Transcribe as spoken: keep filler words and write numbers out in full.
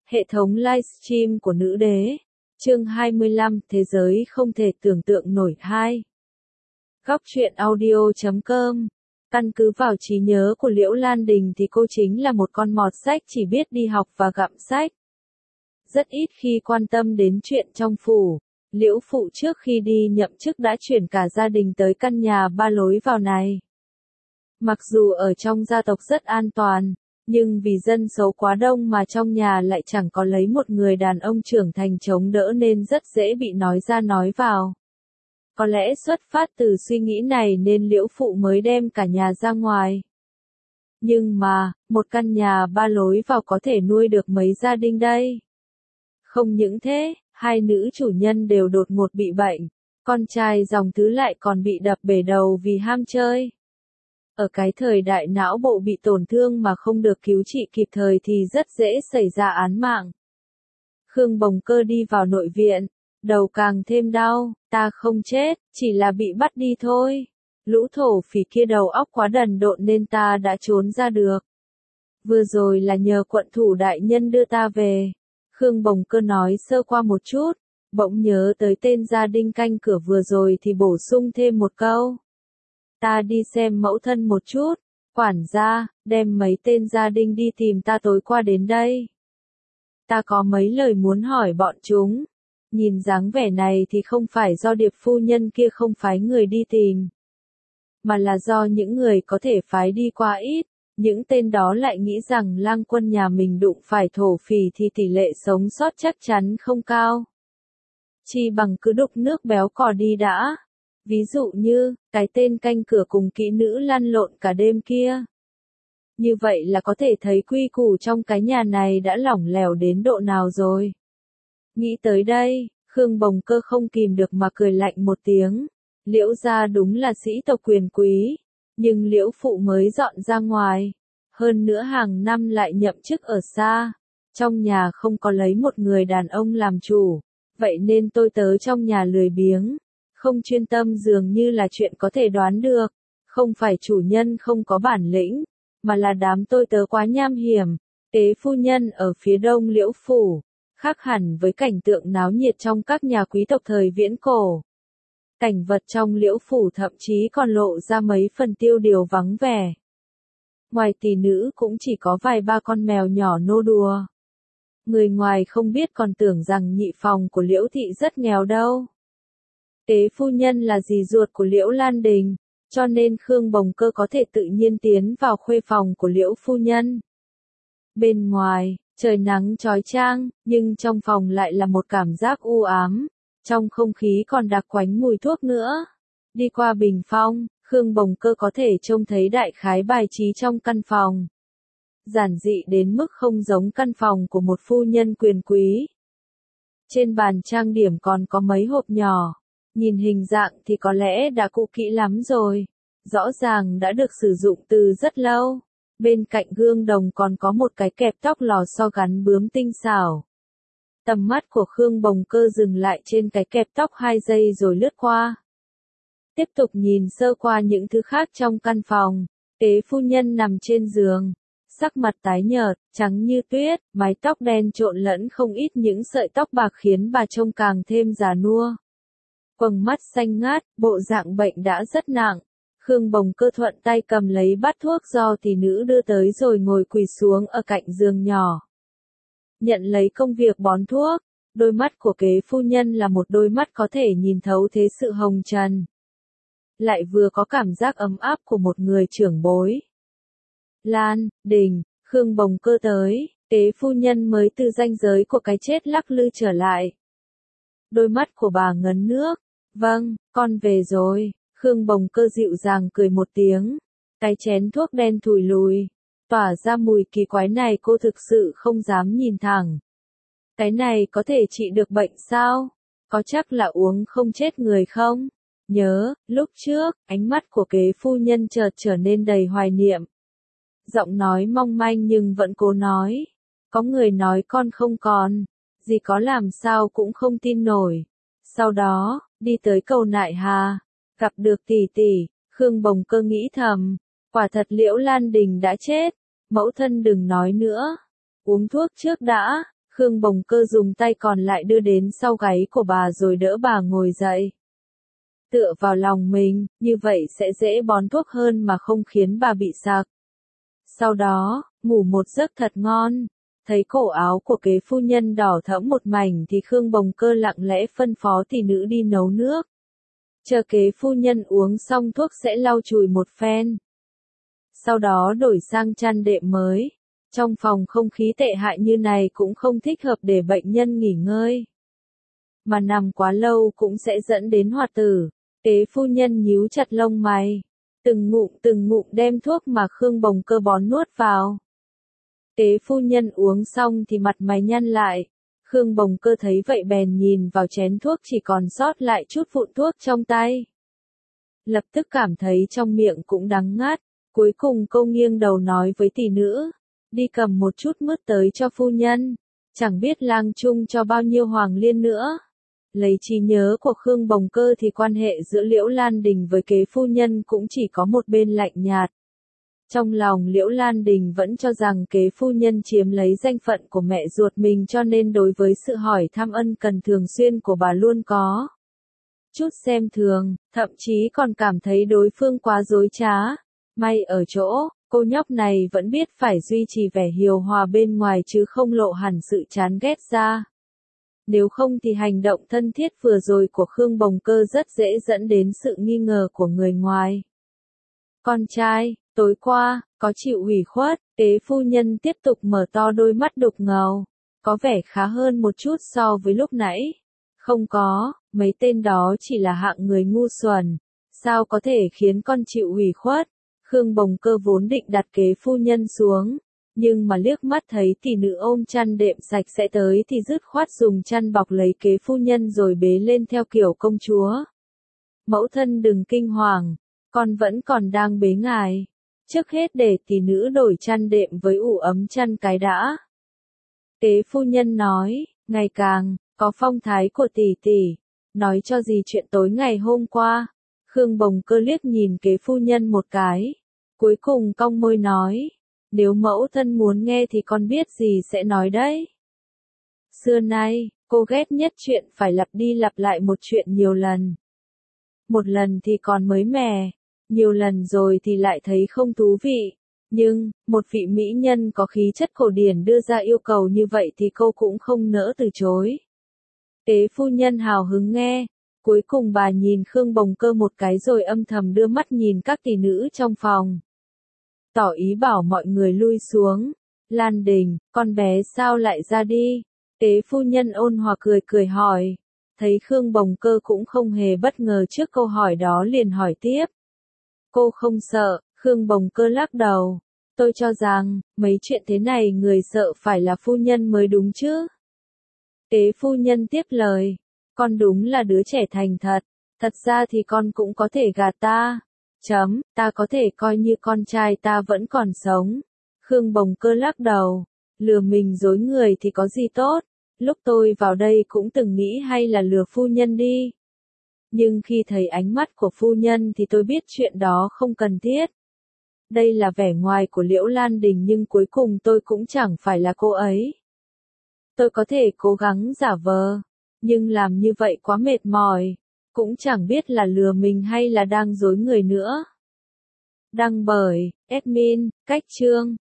Hệ thống livestream của nữ đế. Chương hai mươi lăm, Thế giới không thể tưởng tượng nổi hai. Góc truyện audio chấm com. Căn cứ vào trí nhớ của Liễu Lan Đình thì cô chính là một con mọt sách chỉ biết đi học và gặm sách. Rất ít khi quan tâm đến chuyện trong phủ. Liễu phụ trước khi đi nhậm chức đã chuyển cả gia đình tới căn nhà ba lối vào này. Mặc dù ở trong gia tộc rất an toàn, nhưng vì dân số quá đông mà trong nhà lại chẳng có lấy một người đàn ông trưởng thành chống đỡ nên rất dễ bị nói ra nói vào. Có lẽ xuất phát từ suy nghĩ này nên Liễu phụ mới đem cả nhà ra ngoài. Nhưng mà, một căn nhà ba lối vào có thể nuôi được mấy gia đình đây? Không những thế, hai nữ chủ nhân đều đột ngột bị bệnh, con trai dòng thứ lại còn bị đập bể đầu vì ham chơi. Ở cái thời đại não bộ bị tổn thương mà không được cứu trị kịp thời thì rất dễ xảy ra án mạng. Khương Bồng Cơ đi vào nội viện, đầu càng thêm đau, ta không chết, chỉ là bị bắt đi thôi. Lũ thổ phỉ kia đầu óc quá đần độn nên ta đã trốn ra được. Vừa rồi là nhờ quận thủ đại nhân đưa ta về. Khương Bồng Cơ nói sơ qua một chút, bỗng nhớ tới tên gia đình canh cửa vừa rồi thì bổ sung thêm một câu. Ta đi xem mẫu thân một chút, quản gia, đem mấy tên gia đình đi tìm ta tối qua đến đây. Ta có mấy lời muốn hỏi bọn chúng. Nhìn dáng vẻ này thì không phải do Điệp phu nhân kia không phái người đi tìm, mà là do những người có thể phái đi qua ít. Những tên đó lại nghĩ rằng lang quân nhà mình đụng phải thổ phỉ thì tỷ lệ sống sót chắc chắn không cao. Chi bằng cứ đục nước béo cò đi đã. Ví dụ như, cái tên canh cửa cùng kỹ nữ lăn lộn cả đêm kia. Như vậy là có thể thấy quy củ trong cái nhà này đã lỏng lẻo đến độ nào rồi. Nghĩ tới đây, Khương Bồng Cơ không kìm được mà cười lạnh một tiếng. Liễu gia đúng là sĩ tộc quyền quý, nhưng Liễu phụ mới dọn ra ngoài. Hơn nữa hàng năm lại nhậm chức ở xa. Trong nhà không có lấy một người đàn ông làm chủ. Vậy nên tôi tớ trong nhà lười biếng. Không chuyên tâm dường như là chuyện có thể đoán được. Không phải chủ nhân không có bản lĩnh, mà là đám tôi tớ quá nham hiểm. Tế phu nhân ở phía đông Liễu phủ, khác hẳn với cảnh tượng náo nhiệt trong các nhà quý tộc thời viễn cổ. Cảnh vật trong Liễu phủ thậm chí còn lộ ra mấy phần tiêu điều vắng vẻ. Ngoài tỷ nữ cũng chỉ có vài ba con mèo nhỏ nô đùa. Người ngoài không biết còn tưởng rằng nhị phòng của Liễu thị rất nghèo đâu. Tế phu nhân là dì ruột của Liễu Lan Đình, cho nên Khương Bồng Cơ có thể tự nhiên tiến vào khuê phòng của Liễu phu nhân. Bên ngoài, trời nắng chói chang, nhưng trong phòng lại là một cảm giác u ám, trong không khí còn đặc quánh mùi thuốc nữa. Đi qua bình phong, Khương Bồng Cơ có thể trông thấy đại khái bài trí trong căn phòng. Giản dị đến mức không giống căn phòng của một phu nhân quyền quý. Trên bàn trang điểm còn có mấy hộp nhỏ. Nhìn hình dạng thì có lẽ đã cũ kỹ lắm rồi. Rõ ràng đã được sử dụng từ rất lâu. Bên cạnh gương đồng còn có một cái kẹp tóc lò xo gắn bướm tinh xảo. Tầm mắt của Khương Bồng Cơ dừng lại trên cái kẹp tóc hai giây rồi lướt qua. Tiếp tục nhìn sơ qua những thứ khác trong căn phòng. Tế phu nhân nằm trên giường. Sắc mặt tái nhợt, trắng như tuyết, mái tóc đen trộn lẫn không ít những sợi tóc bạc khiến bà trông càng thêm già nua. Quầng mắt xanh ngát, bộ dạng bệnh đã rất nặng. Khương Bồng Cơ thuận tay cầm lấy bát thuốc do tỷ nữ đưa tới rồi ngồi quỳ xuống ở cạnh giường nhỏ. Nhận lấy công việc bón thuốc, đôi mắt của kế phu nhân là một đôi mắt có thể nhìn thấu thế sự hồng trần. Lại vừa có cảm giác ấm áp của một người trưởng bối. Lan Đình, Khương Bồng Cơ tới, kế phu nhân mới từ ranh giới của cái chết lắc lư trở lại. Đôi mắt của bà ngấn nước. Vâng, con về rồi. Khương Bồng Cơ dịu dàng cười một tiếng. Cái chén thuốc đen thùi lùi, tỏa ra mùi kỳ quái này cô thực sự không dám nhìn thẳng. Cái này có thể trị được bệnh sao? Có chắc là uống không chết người không? Nhớ, lúc trước, ánh mắt của kế phu nhân chợt trở nên đầy hoài niệm. Giọng nói mong manh nhưng vẫn cố nói. Có người nói con không còn. Dì có làm sao cũng không tin nổi. Sau đó, đi tới cầu Nại Hà. Gặp được tỷ tỷ, Khương Bồng Cơ nghĩ thầm. Quả thật Liễu Lan Đình đã chết. Mẫu thân đừng nói nữa. Uống thuốc trước đã. Khương Bồng Cơ dùng tay còn lại đưa đến sau gáy của bà rồi đỡ bà ngồi dậy. Tựa vào lòng mình, như vậy sẽ dễ bón thuốc hơn mà không khiến bà bị sặc. Sau đó, ngủ một giấc thật ngon. Thấy cổ áo của kế phu nhân đỏ thẫm một mảnh thì Khương Bồng Cơ lặng lẽ phân phó tỷ nữ đi nấu nước. Chờ kế phu nhân uống xong thuốc sẽ lau chùi một phen. Sau đó đổi sang chăn đệm mới. Trong phòng không khí tệ hại như này cũng không thích hợp để bệnh nhân nghỉ ngơi. Mà nằm quá lâu cũng sẽ dẫn đến hoạt tử. Kế phu nhân nhíu chặt lông mày. Từng ngụm từng ngụm đem thuốc mà Khương Bồng Cơ bón nuốt vào. Kế phu nhân uống xong thì mặt mày nhăn lại. Khương Bồng Cơ thấy vậy bèn nhìn vào chén thuốc chỉ còn sót lại chút vụn thuốc trong tay. Lập tức cảm thấy trong miệng cũng đắng ngắt. Cuối cùng cô nghiêng đầu nói với tỷ nữ. Đi cầm một chút mứt tới cho phu nhân. Chẳng biết lang chung cho bao nhiêu hoàng liên nữa. Lấy trí nhớ của Khương Bồng Cơ thì quan hệ giữa Liễu Lan Đình với kế phu nhân cũng chỉ có một bên lạnh nhạt. Trong lòng Liễu Lan Đình vẫn cho rằng kế phu nhân chiếm lấy danh phận của mẹ ruột mình cho nên đối với sự hỏi thăm ân cần thường xuyên của bà luôn có chút xem thường, thậm chí còn cảm thấy đối phương quá dối trá. May ở chỗ, cô nhóc này vẫn biết phải duy trì vẻ hiền hòa bên ngoài chứ không lộ hẳn sự chán ghét ra. Nếu không thì hành động thân thiết vừa rồi của Khương Bồng Cơ rất dễ dẫn đến sự nghi ngờ của người ngoài. Con trai, tối qua, có chịu ủy khuất, kế phu nhân tiếp tục mở to đôi mắt đục ngầu. Có vẻ khá hơn một chút so với lúc nãy. Không có, mấy tên đó chỉ là hạng người ngu xuẩn. Sao có thể khiến con chịu ủy khuất? Khương Bồng Cơ vốn định đặt kế phu nhân xuống. Nhưng mà liếc mắt thấy tỷ nữ ôm chăn đệm sạch sẽ tới thì dứt khoát dùng chăn bọc lấy kế phu nhân rồi bế lên theo kiểu công chúa. Mẫu thân đừng kinh hoàng, con vẫn còn đang bế ngài. Trước hết để tỷ nữ đổi chăn đệm với ủ ấm chăn cái đã. Kế phu nhân nói, ngày càng, có phong thái của tỷ tỷ. Nói cho gì chuyện tối ngày hôm qua. Khương Bồng Cơ liếc nhìn kế phu nhân một cái. Cuối cùng cong môi nói. Nếu mẫu thân muốn nghe thì con biết gì sẽ nói đấy. Xưa nay, cô ghét nhất chuyện phải lặp đi lặp lại một chuyện nhiều lần. Một lần thì còn mới mẻ, nhiều lần rồi thì lại thấy không thú vị. Nhưng, một vị mỹ nhân có khí chất cổ điển đưa ra yêu cầu như vậy thì cô cũng không nỡ từ chối. Kế phu nhân hào hứng nghe. Cuối cùng bà nhìn Khương Bồng Cơ một cái rồi âm thầm đưa mắt nhìn các tỷ nữ trong phòng. Tỏ ý bảo mọi người lui xuống. Lan Đình, con bé sao lại ra đi? Kế phu nhân ôn hòa cười cười hỏi. Thấy Khương Bồng Cơ cũng không hề bất ngờ trước câu hỏi đó liền hỏi tiếp. Cô không sợ, Khương Bồng Cơ lắc đầu. Tôi cho rằng, mấy chuyện thế này người sợ phải là phu nhân mới đúng chứ. Kế phu nhân tiếp lời. Con đúng là đứa trẻ thành thật. Thật ra thì con cũng có thể gạt ta. Chấm, ta có thể coi như con trai ta vẫn còn sống. Khương Bồng Cơ lắc đầu. Lừa mình dối người thì có gì tốt. Lúc tôi vào đây cũng từng nghĩ hay là lừa phu nhân đi. Nhưng khi thấy ánh mắt của phu nhân thì tôi biết chuyện đó không cần thiết. Đây là vẻ ngoài của Liễu Lan Đình nhưng cuối cùng tôi cũng chẳng phải là cô ấy. Tôi có thể cố gắng giả vờ. Nhưng làm như vậy quá mệt mỏi. Cũng chẳng biết là lừa mình hay là đang dối người nữa. Đăng bởi, admin, Cách Chương.